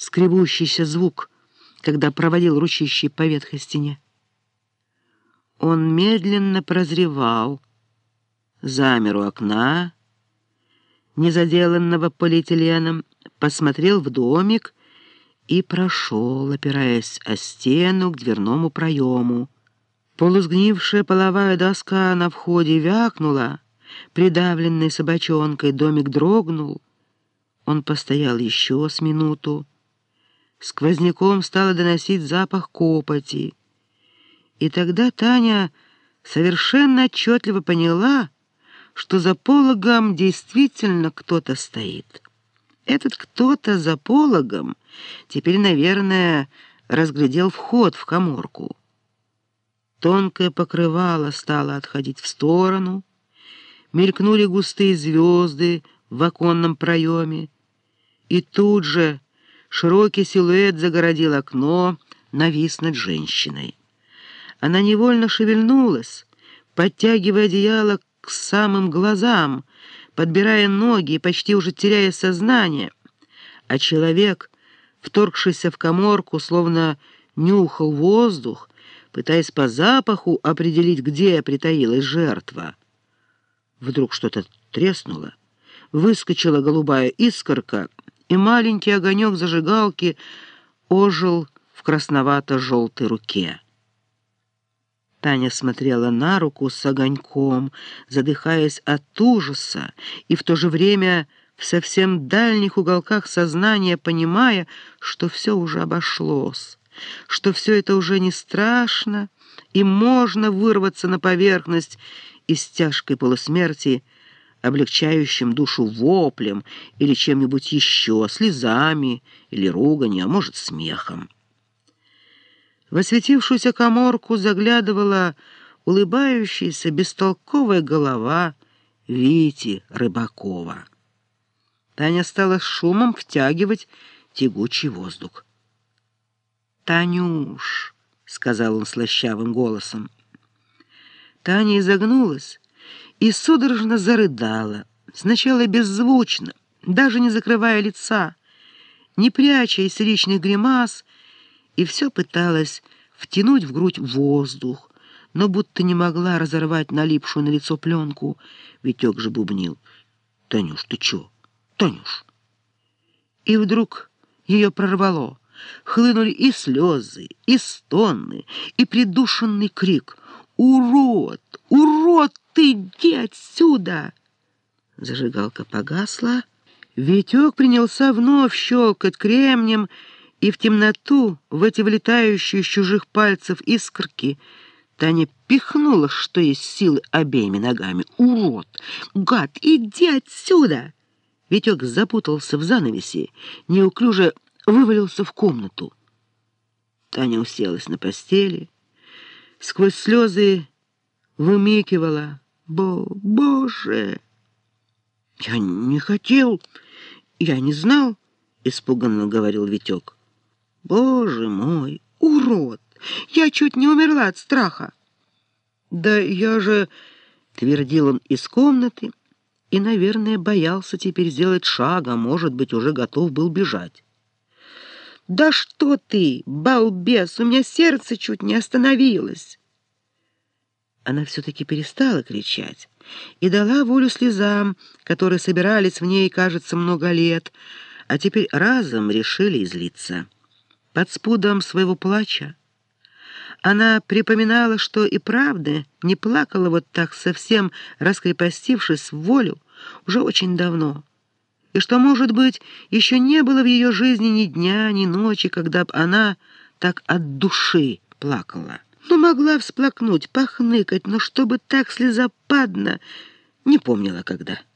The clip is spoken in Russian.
скребущийся звук, когда проводил ручищей по ветхой стене. Он медленно прозревал, замер у окна, незаделанного полиэтиленом, посмотрел в домик и прошел, опираясь о стену, к дверному проему. Полусгнившая половая доска на входе вякнула, придавленной собачонкой, домик дрогнул. Он постоял еще с минуту. Сквозняком стало доносить запах копоти. И тогда Таня совершенно отчетливо поняла, что за пологом действительно кто-то стоит. Этот кто-то за пологом теперь, наверное, разглядел вход в каморку. Тонкое покрывало стало отходить в сторону, мелькнули густые звезды в оконном проеме, и тут же широкий силуэт загородил окно, навис над женщиной. Она невольно шевельнулась, подтягивая одеяло к самым глазам, подбирая ноги и почти уже теряя сознание, а человек, вторгшийся в каморку, словно нюхал воздух, пытаясь по запаху определить, где притаилась жертва. Вдруг что-то треснуло, выскочила голубая искорка, и маленький огонек зажигалки ожил в красновато-желтой руке. Таня смотрела на руку с огоньком, задыхаясь от ужаса, и в то же время в совсем дальних уголках сознания понимая, что все уже обошлось, что все это уже не страшно, и можно вырваться на поверхность из тяжкой полусмерти, облегчающим душу воплем или чем-нибудь еще, слезами или руганью, а может, смехом. В осветившуюся каморку заглядывала улыбающаяся бестолковая голова Вити Рыбакова. Таня стала с шумом втягивать тягучий воздух. «Танюш», — сказал он слащавым голосом. Таня изогнулась и судорожно зарыдала, сначала беззвучно, даже не закрывая лица, не пряча истеричных гримас, и все пыталась втянуть в грудь воздух, но будто не могла разорвать налипшую на лицо пленку. Витек же бубнил: «Танюш, ты чё? Танюш!» И вдруг ее прорвало. Хлынули и слезы, и стоны, и придушенный крик: «Урод! Урод! Ты иди отсюда!» Зажигалка погасла. Витек принялся вновь щелкать кремнем, и в темноту, в эти вылетающие из чужих пальцев искорки, Таня пихнула, что есть силы, обеими ногами. «Урод! Гад! Иди отсюда!» Витек запутался в занавесе, неуклюже вывалился в комнату. Таня уселась на постели, сквозь слезы вымикивала: «Боже!» «Я не хотел, я не знал», — испуганно говорил Витек. «Боже мой, урод! Я чуть не умерла от страха!» «Да я же...» — твердил он из комнаты и, наверное, боялся теперь сделать шаг, а может быть, уже готов был бежать. «Да что ты, балбес, у меня сердце чуть не остановилось!» Она все-таки перестала кричать и дала волю слезам, которые собирались в ней, кажется, много лет, а теперь разом решили излиться. Под спудом своего плача она припоминала, что и правда не плакала вот так, совсем раскрепостившись в волю, уже очень давно, и что, может быть, еще не было в ее жизни ни дня, ни ночи, когда б она так от души плакала. Ну, могла всплакнуть, похныкать, но чтобы так слезопадно, не помнила когда.